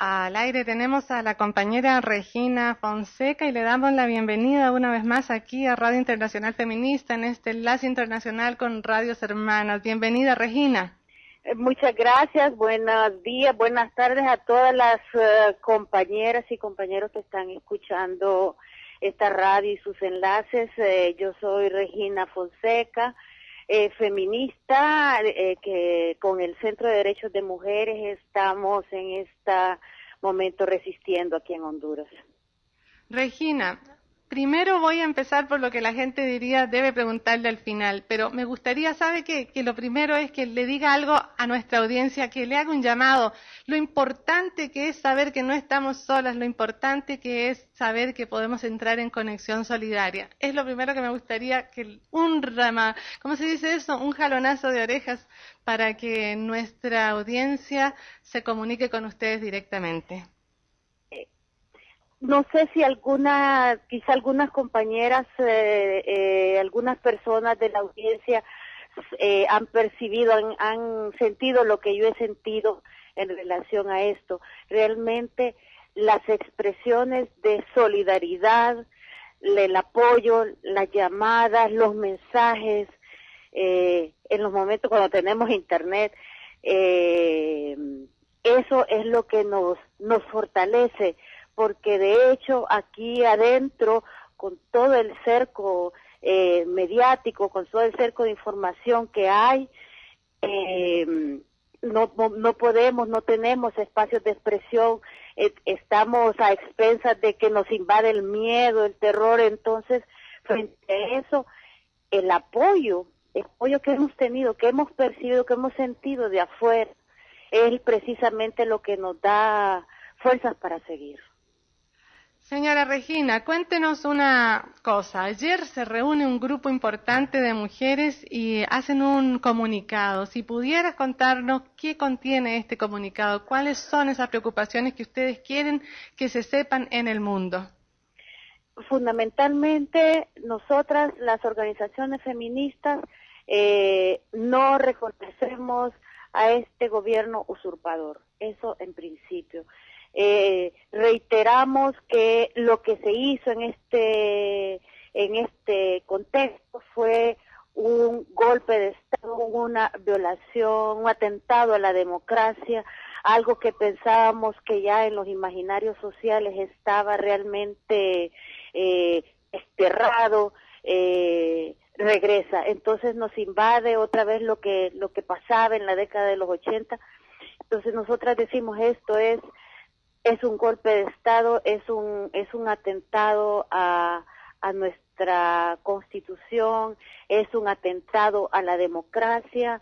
Al aire tenemos a la compañera Regina Fonseca y le damos la bienvenida una vez más aquí a Radio Internacional Feminista en este enlace internacional con Radios Hermanas. Bienvenida, Regina. Muchas gracias, buenos días, buenas tardes a todas las compañeras y compañeros que están escuchando esta radio y sus enlaces. Yo soy Regina Fonseca, feminista, que con el Centro de Derechos de Mujeres estamos en este momento resistiendo aquí en Honduras. Regina, primero voy a empezar por lo que la gente diría debe preguntarle al final, pero me gustaría, ¿sabe qué? Que lo primero es que le diga algo a nuestra audiencia, que le haga un llamado, lo importante que es saber que no estamos solas, lo importante que es saber que podemos entrar en conexión solidaria. Es lo primero que me gustaría que ¿cómo se dice eso? Un jalonazo de orejas para que nuestra audiencia se comunique con ustedes directamente. No sé si quizá algunas compañeras, algunas personas de la audiencia han percibido, han sentido lo que yo he sentido en relación a esto. Realmente las expresiones de solidaridad, el apoyo, las llamadas, los mensajes, en los momentos cuando tenemos internet, eso es lo que nos fortalece, porque de hecho aquí adentro, con todo el cerco mediático, con todo el cerco de información que hay, no tenemos espacios de expresión, estamos a expensas de que nos invade el miedo, el terror. Entonces, frente a eso, el apoyo que hemos tenido, que hemos percibido, que hemos sentido de afuera, es precisamente lo que nos da fuerzas para seguir. Señora Regina, cuéntenos una cosa. Ayer se reúne un grupo importante de mujeres y hacen un comunicado. Si pudieras contarnos qué contiene este comunicado, cuáles son esas preocupaciones que ustedes quieren que se sepan en el mundo. Fundamentalmente, nosotras, las organizaciones feministas, no reconocemos a este gobierno usurpador. Eso en principio. Reiteramos que lo que se hizo en este contexto fue un golpe de Estado, una violación, un atentado a la democracia, algo que pensábamos que ya en los imaginarios sociales estaba realmente desterrado, regresa. Entonces nos invade otra vez lo que pasaba en la década de los 80. Entonces nosotras decimos, esto es un golpe de Estado, es un atentado a nuestra Constitución, es un atentado a la democracia,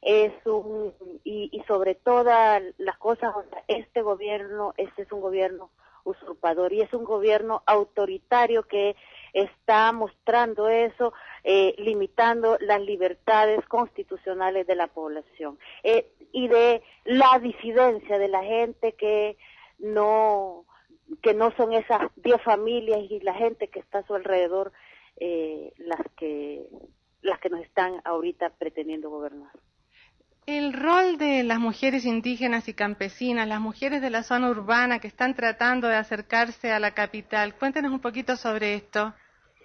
y sobre todas las cosas, este es un gobierno usurpador y es un gobierno autoritario que está mostrando eso, limitando las libertades constitucionales de la población, y de la disidencia de la gente que no son esas 10 familias y la gente que está a su alrededor, las que nos están ahorita pretendiendo gobernar. El rol de las mujeres indígenas y campesinas, las mujeres de la zona urbana que están tratando de acercarse a la capital, cuéntenos un poquito sobre esto.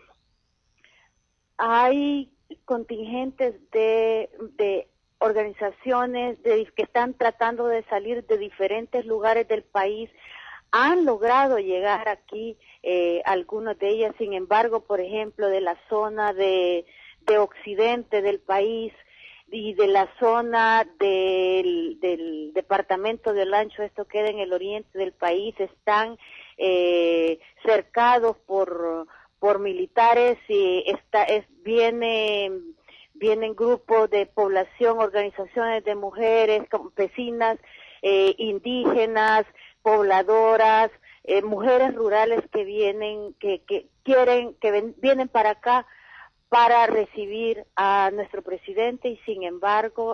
Hay contingentes de organizaciones que están tratando de salir de diferentes lugares del país, han logrado llegar aquí, algunas de ellas. Sin embargo, por ejemplo, de la zona de occidente del país y de la zona del departamento del Ancho, esto queda en el oriente del país, están cercados por militares, y vienen grupos de población, organizaciones de mujeres, campesinas, indígenas, pobladoras, mujeres rurales que vienen para acá para recibir a nuestro presidente, y sin embargo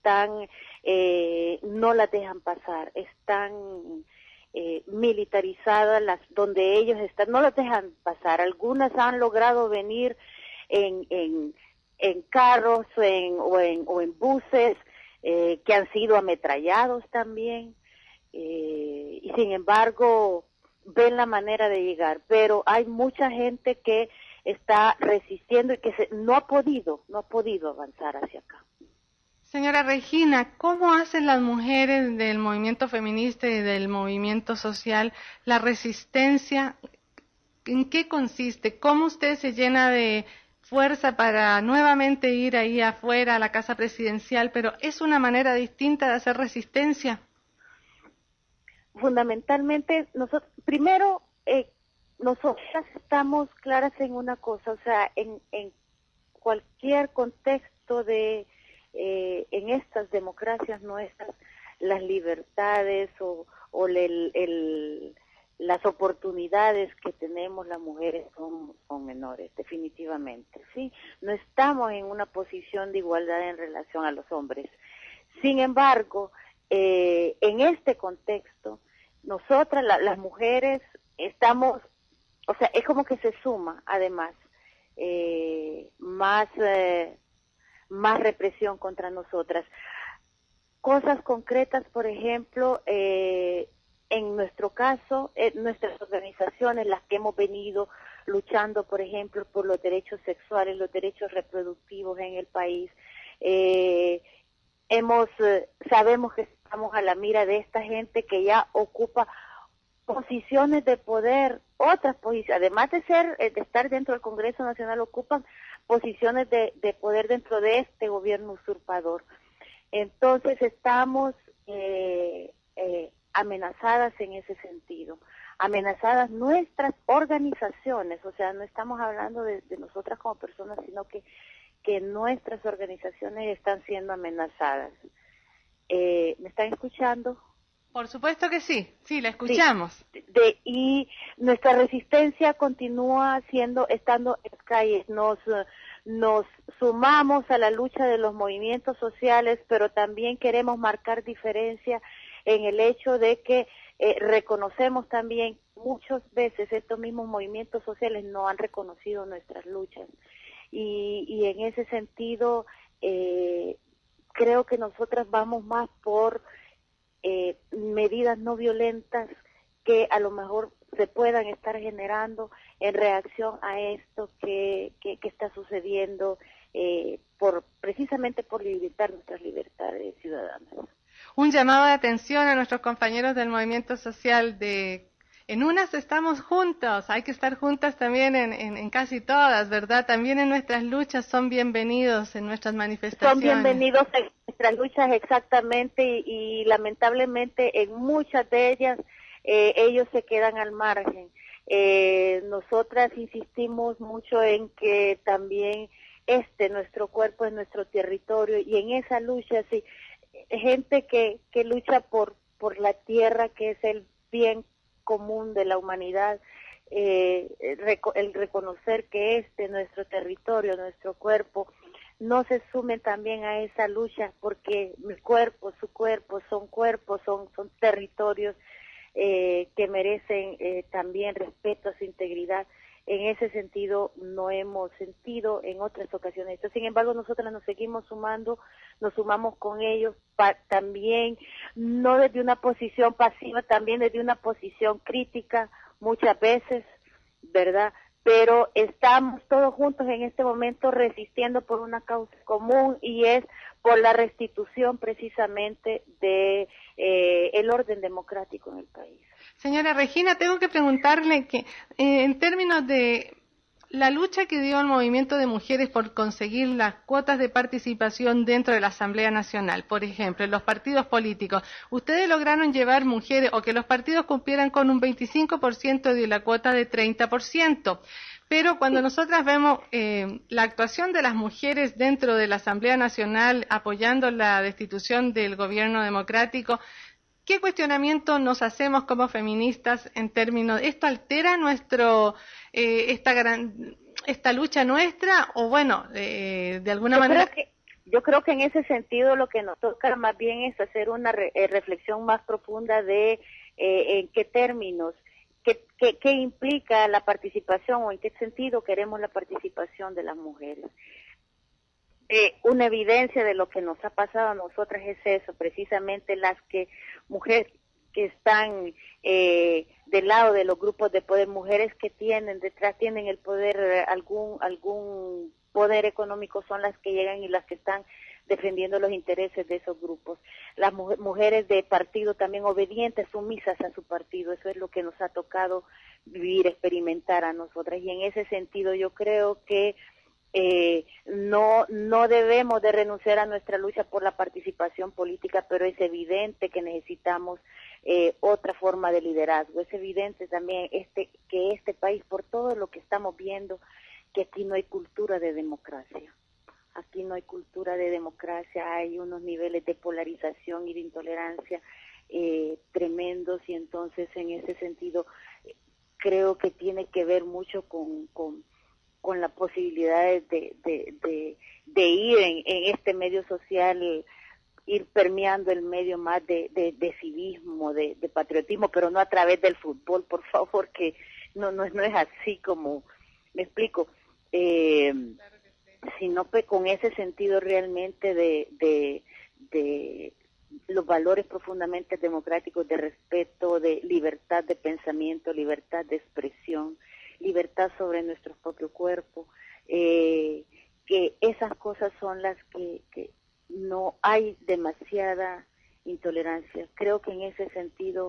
no las dejan pasar, están militarizadas donde ellos están, no las dejan pasar. Algunas han logrado venir en carros o en buses que han sido ametrallados también. y sin embargo ven la manera de llegar, pero hay mucha gente que está resistiendo y que no ha podido avanzar hacia acá. Señora Regina, ¿cómo hacen las mujeres del movimiento feminista y del movimiento social la resistencia? ¿En qué consiste? ¿Cómo usted se llena de fuerza para nuevamente ir ahí afuera a la casa presidencial? Pero es una manera distinta de hacer resistencia. Fundamentalmente, primero, nosotras estamos claras en una cosa, o sea, en cualquier contexto en estas democracias nuestras, las libertades o las oportunidades que tenemos las mujeres son menores, definitivamente, ¿sí? No estamos en una posición de igualdad en relación a los hombres. Sin embargo, en este contexto, nosotras, las mujeres, estamos, o sea, es como que se suma, además, más represión contra nosotras. Cosas concretas, por ejemplo, en nuestro caso, nuestras organizaciones, las que hemos venido luchando, por ejemplo, por los derechos sexuales, los derechos reproductivos en el país, sabemos que estamos a la mira de esta gente que ya ocupa posiciones de poder, otras posiciones, además de estar dentro del Congreso Nacional, ocupan posiciones de poder dentro de este gobierno usurpador. Entonces estamos amenazadas en ese sentido, amenazadas nuestras organizaciones, o sea, no estamos hablando de nosotras como personas, sino que nuestras organizaciones están siendo amenazadas. ¿Me están escuchando? Por supuesto que sí, la escuchamos. Sí, y nuestra resistencia continúa estando en las calles. Nos sumamos a la lucha de los movimientos sociales, pero también queremos marcar diferencia en el hecho de que reconocemos también muchas veces estos mismos movimientos sociales no han reconocido nuestras luchas. Y en ese sentido, creo que nosotras vamos más por medidas no violentas que a lo mejor se puedan estar generando en reacción a esto que está sucediendo precisamente por limitar nuestras libertades ciudadanas. Un llamado de atención a nuestros compañeros del movimiento social en unas estamos juntos, hay que estar juntas también en casi todas, ¿verdad? También en nuestras luchas son bienvenidos, en nuestras manifestaciones. Son bienvenidos en nuestras luchas exactamente y lamentablemente en muchas de ellas ellos se quedan al margen. Nosotras insistimos mucho en que también nuestro cuerpo es nuestro territorio y en esa lucha, sí, gente que lucha por la tierra, que es el bien común de la humanidad, el reconocer que nuestro territorio, nuestro cuerpo, no se sumen también a esa lucha, porque mi cuerpo, su cuerpo, son territorios que merecen también respeto a su integridad. En ese sentido no hemos sentido en otras ocasiones esto. Sin embargo, nosotras nos seguimos sumando, nos sumamos con ellos también, no desde una posición pasiva, también desde una posición crítica muchas veces, ¿verdad? Pero estamos todos juntos en este momento resistiendo por una causa común y es por la restitución precisamente de el orden democrático en el país. Señora Regina, tengo que preguntarle que en términos de la lucha que dio el movimiento de mujeres por conseguir las cuotas de participación dentro de la Asamblea Nacional, por ejemplo, en los partidos políticos, ustedes lograron llevar mujeres o que los partidos cumplieran con un 25% de la cuota de 30%. Pero cuando nosotras vemos la actuación de las mujeres dentro de la Asamblea Nacional apoyando la destitución del gobierno democrático, ¿qué cuestionamiento nos hacemos como feministas en términos, esto altera esta lucha nuestra o bueno, de alguna manera? Yo creo que en ese sentido lo que nos toca más bien es hacer una reflexión más profunda de en qué términos, qué implica la participación o en qué sentido queremos la participación de las mujeres. Una evidencia de lo que nos ha pasado a nosotras es eso, precisamente las mujeres que están del lado de los grupos de poder, mujeres que tienen el poder, algún poder económico, son las que llegan y las que están defendiendo los intereses de esos grupos. Las mujeres de partido también obedientes, sumisas a su partido, eso es lo que nos ha tocado vivir, experimentar a nosotras, y en ese sentido yo creo que no debemos de renunciar a nuestra lucha por la participación política, pero es evidente que necesitamos otra forma de liderazgo. Es evidente también que este país, por todo lo que estamos viendo, que aquí no hay cultura de democracia. Aquí no hay cultura de democracia, hay unos niveles de polarización y de intolerancia tremendos, y entonces en ese sentido creo que tiene que ver mucho con la posibilidad de ir en este medio social, ir permeando el medio más de civismo, de patriotismo, pero no a través del fútbol, por favor, que no es así como, me explico, sino pues con ese sentido realmente de los valores profundamente democráticos, de respeto, de libertad de pensamiento, libertad de expresión, libertad sobre nuestro propio cuerpo, que esas cosas son las que no hay demasiada intolerancia. Creo que en ese sentido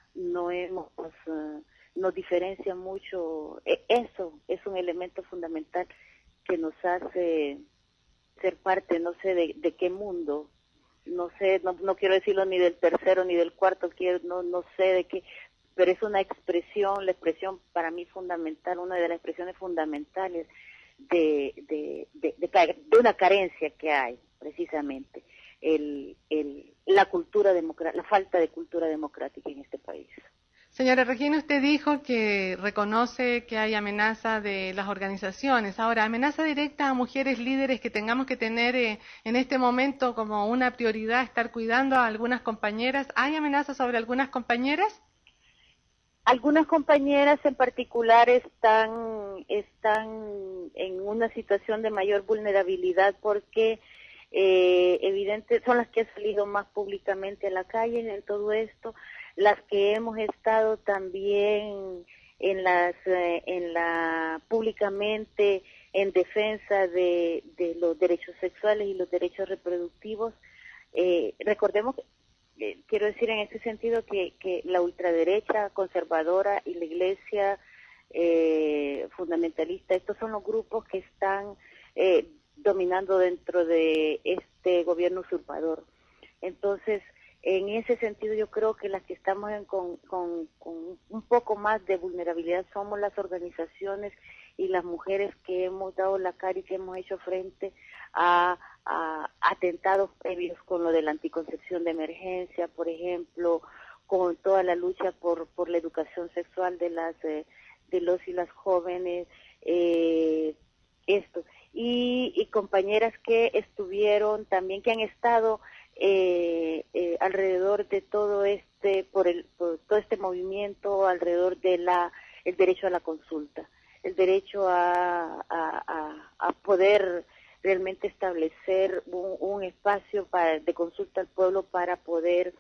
nos diferencia mucho. Eso es un elemento fundamental que nos hace ser parte, no sé de qué mundo, no sé, no quiero decirlo ni del tercero ni del cuarto, no sé de qué, pero es una expresión, la expresión para mí fundamental, una de las expresiones fundamentales de una carencia que hay, precisamente, la falta de cultura democrática en este país. Señora Regina, usted dijo que reconoce que hay amenaza de las organizaciones. Ahora, amenaza directa a mujeres líderes que tengamos que tener en este momento como una prioridad, estar cuidando a algunas compañeras. ¿Hay amenazas sobre algunas compañeras? Algunas compañeras en particular están en una situación de mayor vulnerabilidad porque evidente son las que han salido más públicamente a la calle en todo esto, las que hemos estado también públicamente en defensa de los derechos sexuales y los derechos reproductivos. Recordemos que quiero decir en ese sentido que la ultraderecha conservadora y la iglesia fundamentalista, estos son los grupos que están dominando dentro de este gobierno usurpador. Entonces, en ese sentido yo creo que las que estamos con un poco más de vulnerabilidad somos las organizaciones y las mujeres que hemos dado la cara y que hemos hecho frente a atentados previos con lo de la anticoncepción de emergencia, por ejemplo, con toda la lucha por la educación sexual de los y las jóvenes, y compañeras que estuvieron también, que han estado alrededor de todo por todo este movimiento, alrededor de el derecho a la consulta, el derecho a poder realmente establecer un espacio de consulta al pueblo para poder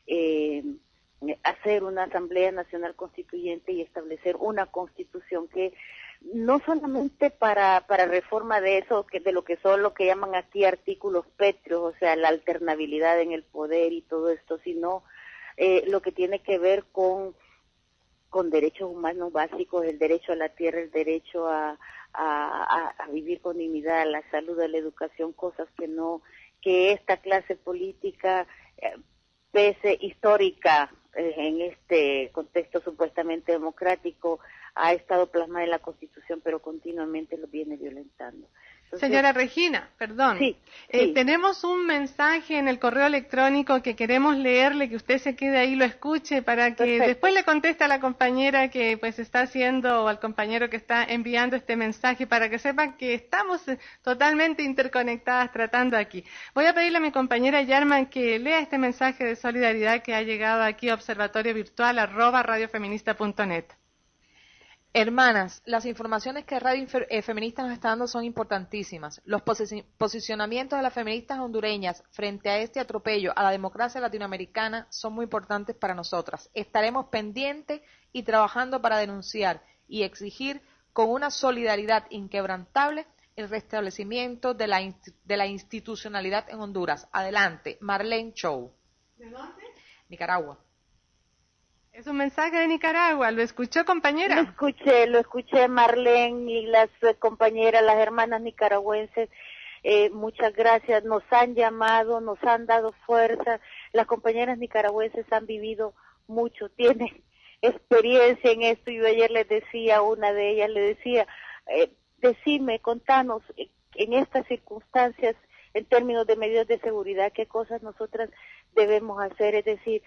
hacer una Asamblea Nacional Constituyente y establecer una constitución que no solamente para reforma de eso, de lo que son lo que llaman aquí artículos pétreos, o sea, la alternabilidad en el poder y todo esto, sino lo que tiene que ver con derechos humanos básicos, el derecho a la tierra, el derecho a vivir con dignidad, a la salud, a la educación, cosas que esta clase política, pese histórica en este contexto supuestamente democrático, ha estado plasmada en la Constitución, pero continuamente lo viene violentando. Entonces, señora Regina, perdón. Sí. Tenemos un mensaje en el correo electrónico que queremos leerle, que usted se quede ahí y lo escuche para que Perfecto. Después le conteste a la compañera que pues está haciendo, o al compañero que está enviando este mensaje, para que sepan que estamos totalmente interconectadas tratando aquí. Voy a pedirle a mi compañera Yarman que lea este mensaje de solidaridad que ha llegado aquí a observatoriovirtual@radiofeminista.net. Hermanas, las informaciones que Radio Feminista nos está dando son importantísimas. Los posicionamientos de las feministas hondureñas frente a este atropello a la democracia latinoamericana son muy importantes para nosotras. Estaremos pendientes y trabajando para denunciar y exigir con una solidaridad inquebrantable el restablecimiento de la institucionalidad en Honduras. Adelante, Marlene Chow. ¿De dónde? Nicaragua. Es un mensaje de Nicaragua. ¿Lo escuchó, compañera? Lo escuché, Marlene y las compañeras, las hermanas nicaragüenses. Muchas gracias. Nos han llamado, nos han dado fuerza. Las compañeras nicaragüenses han vivido mucho, tienen experiencia en esto. Yo ayer les decía a una de ellas, le decía, decime, contanos, en estas circunstancias, en términos de medidas de seguridad, qué cosas nosotras debemos hacer. Es decir,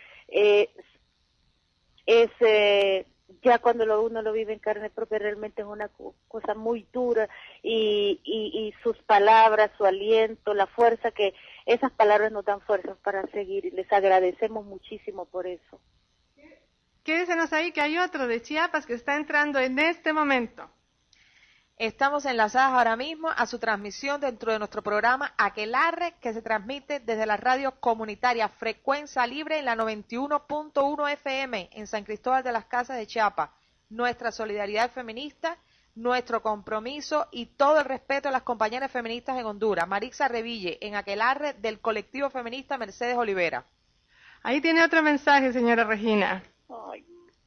ya cuando uno lo vive en carne propia realmente es una cosa muy dura y sus palabras, su aliento, la fuerza que esas palabras nos dan fuerzas para seguir y les agradecemos muchísimo por eso. Quédesenos ahí que hay otro de Chiapas que está entrando en este momento. Estamos enlazadas ahora mismo a su transmisión dentro de nuestro programa Aquelarre, que se transmite desde la radio comunitaria Frecuencia Libre en la 91.1 FM en San Cristóbal de las Casas de Chiapas. Nuestra solidaridad feminista, nuestro compromiso y todo el respeto a las compañeras feministas en Honduras. Marixa Reville, en Aquelarre, del colectivo feminista Mercedes Olivera. Ahí tiene otro mensaje, señora Regina. Ay,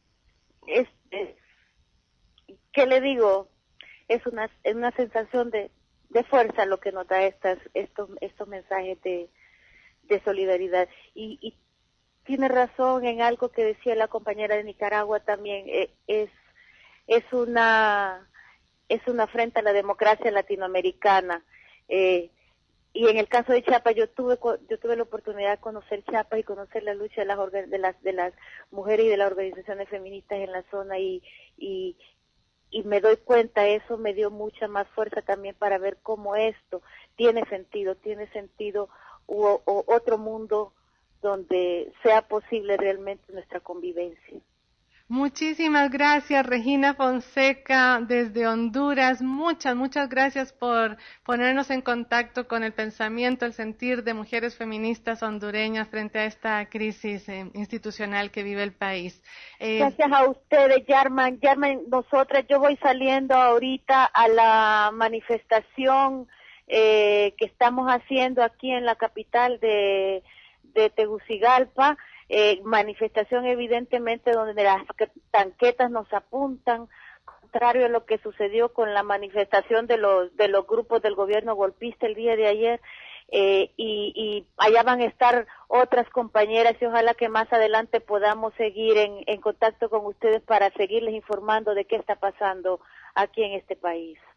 ¿qué le digo? Es una sensación de fuerza lo que nos da estos mensajes de solidaridad. Y tiene razón en algo que decía la compañera de Nicaragua también. Es una afrenta a la democracia latinoamericana. Y en el caso de Chiapas, yo tuve la oportunidad de conocer Chiapas y conocer la lucha de las mujeres y de las organizaciones feministas en la zona y me doy cuenta, eso me dio mucha más fuerza también para ver cómo esto tiene sentido otro mundo donde sea posible realmente nuestra convivencia. Muchísimas gracias, Regina Fonseca, desde Honduras. Muchas gracias por ponernos en contacto con el pensamiento, el sentir de mujeres feministas hondureñas frente a esta crisis institucional que vive el país. Gracias a ustedes, Yarman, yo voy saliendo ahorita a la manifestación que estamos haciendo aquí en la capital de Tegucigalpa. Manifestación evidentemente donde las tanquetas nos apuntan, contrario a lo que sucedió con la manifestación de los grupos del gobierno golpista el día de ayer, y allá van a estar otras compañeras y ojalá que más adelante podamos seguir en contacto con ustedes para seguirles informando de qué está pasando aquí en este país.